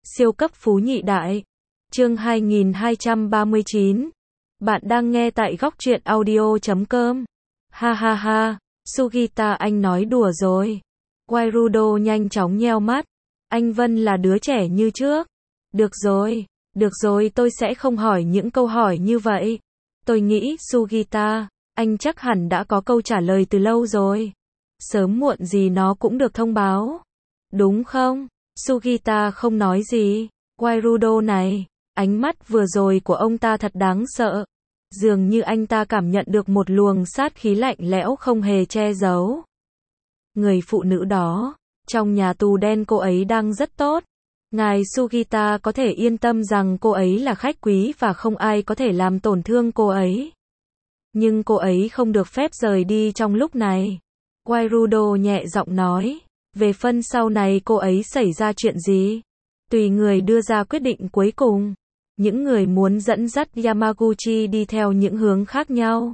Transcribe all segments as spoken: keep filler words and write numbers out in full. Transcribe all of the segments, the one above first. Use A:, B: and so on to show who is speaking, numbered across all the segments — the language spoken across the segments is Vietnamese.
A: Siêu cấp phú nhị đại. Chương hai nghìn hai trăm ba mươi chín. Bạn đang nghe tại góc truyện audio chấm com. Ha ha ha, Sugita anh nói đùa rồi. Wairudo nhanh chóng nheo mắt. Anh Vân là đứa trẻ như trước. Được rồi, được rồi tôi sẽ không hỏi những câu hỏi như vậy. Tôi nghĩ Sugita, anh chắc hẳn đã có câu trả lời từ lâu rồi. Sớm muộn gì nó cũng được thông báo. Đúng không? Sugita không nói gì. Wairudo này, ánh mắt vừa rồi của ông ta thật đáng sợ. Dường như anh ta cảm nhận được một luồng sát khí lạnh lẽo không hề che giấu. Người phụ nữ đó, trong nhà tù đen cô ấy đang rất tốt. Ngài Sugita có thể yên tâm rằng cô ấy là khách quý và không ai có thể làm tổn thương cô ấy. Nhưng cô ấy không được phép rời đi trong lúc này. Wairudo nhẹ giọng nói. Về phần sau này cô ấy xảy ra chuyện gì? Tùy người đưa ra quyết định cuối cùng. Những người muốn dẫn dắt Yamaguchi đi theo những hướng khác nhau.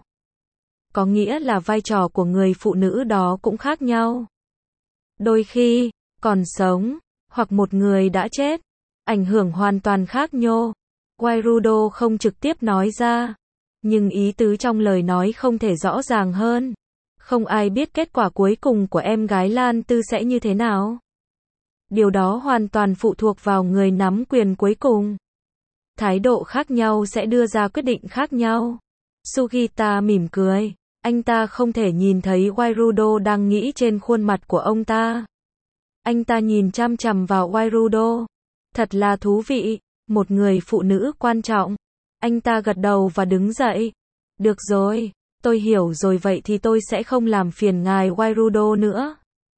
A: Có nghĩa là vai trò của người phụ nữ đó cũng khác nhau. Đôi khi, còn sống, hoặc một người đã chết, ảnh hưởng hoàn toàn khác nhau. Wairudo không trực tiếp nói ra, nhưng ý tứ trong lời nói không thể rõ ràng hơn. Không ai biết kết quả cuối cùng của em gái Lan Tư sẽ như thế nào. Điều đó hoàn toàn phụ thuộc vào người nắm quyền cuối cùng. Thái độ khác nhau sẽ đưa ra quyết định khác nhau. Sugita mỉm cười. Anh ta không thể nhìn thấy Wairudo đang nghĩ trên khuôn mặt của ông ta. Anh ta nhìn chăm chằm vào Wairudo. Thật là thú vị. Một người phụ nữ quan trọng. Anh ta gật đầu và đứng dậy. Được rồi. Tôi hiểu rồi, vậy thì tôi sẽ không làm phiền ngài Wairudo nữa.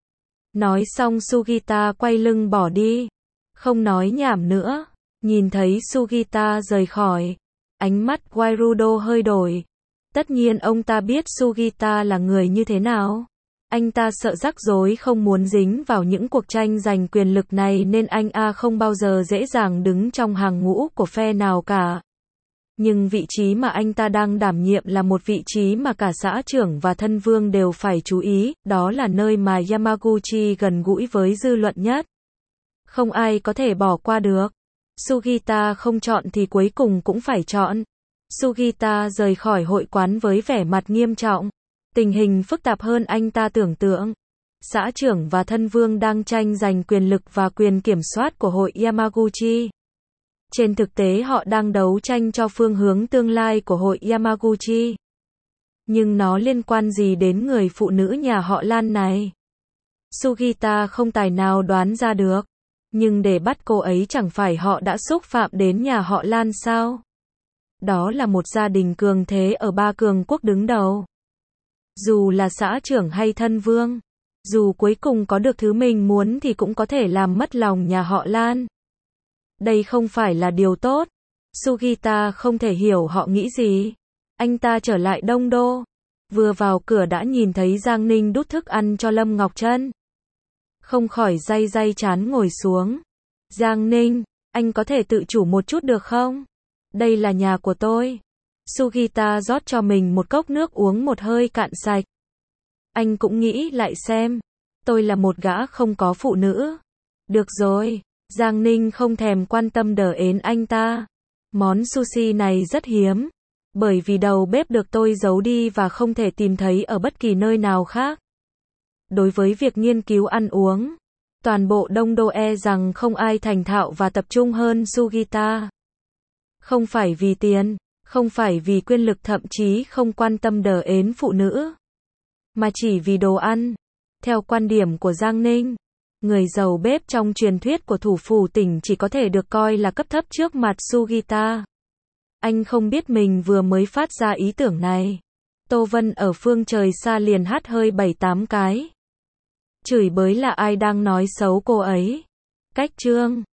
A: Nói xong Sugita quay lưng bỏ đi. Không nói nhảm nữa. Nhìn thấy Sugita rời khỏi. Ánh mắt Wairudo hơi đổi. Tất nhiên ông ta biết Sugita là người như thế nào. Anh ta sợ rắc rối, không muốn dính vào những cuộc tranh giành quyền lực này nên anh a không bao giờ dễ dàng đứng trong hàng ngũ của phe nào cả. Nhưng vị trí mà anh ta đang đảm nhiệm là một vị trí mà cả xã trưởng và thân vương đều phải chú ý, đó là nơi mà Yamaguchi gần gũi với dư luận nhất. Không ai có thể bỏ qua được. Sugita không chọn thì cuối cùng cũng phải chọn. Sugita rời khỏi hội quán với vẻ mặt nghiêm trọng. Tình hình phức tạp hơn anh ta tưởng tượng. Xã trưởng và thân vương đang tranh giành quyền lực và quyền kiểm soát của hội Yamaguchi. Trên thực tế họ đang đấu tranh cho phương hướng tương lai của hội Yamaguchi. Nhưng nó liên quan gì đến người phụ nữ nhà họ Lan này? Sugita không tài nào đoán ra được. Nhưng để bắt cô ấy chẳng phải họ đã xúc phạm đến nhà họ Lan sao? Đó là một gia đình cường thế ở ba cường quốc đứng đầu. Dù là xã trưởng hay thân vương, dù cuối cùng có được thứ mình muốn thì cũng có thể làm mất lòng nhà họ Lan. Đây không phải là điều tốt. Sugita không thể hiểu họ nghĩ gì. Anh ta trở lại Đông Đô. Vừa vào cửa đã nhìn thấy Giang Ninh đút thức ăn cho Lâm Ngọc Trân. Không khỏi day day chán ngồi xuống. Giang Ninh, anh có thể tự chủ một chút được không? Đây là nhà của tôi. Sugita rót cho mình một cốc nước uống một hơi cạn sạch. Anh cũng nghĩ lại xem. Tôi là một gã không có phụ nữ. Được rồi. Giang Ninh không thèm quan tâm đờ ến anh ta. Món sushi này rất hiếm. Bởi vì đầu bếp được tôi giấu đi và không thể tìm thấy ở bất kỳ nơi nào khác. Đối với việc nghiên cứu ăn uống, toàn bộ Đông Đô e rằng không ai thành thạo và tập trung hơn Sugita. Không phải vì tiền, không phải vì quyền lực, thậm chí không quan tâm đờ ến phụ nữ, mà chỉ vì đồ ăn. Theo quan điểm của Giang Ninh, người giàu bếp trong truyền thuyết của thủ phủ tỉnh chỉ có thể được coi là cấp thấp trước mặt Sugita. Anh không biết mình vừa mới phát ra ý tưởng này. Tô Vân ở phương trời xa liền hắt hơi bảy tám cái. Chửi bới là ai đang nói xấu cô ấy. Cách chương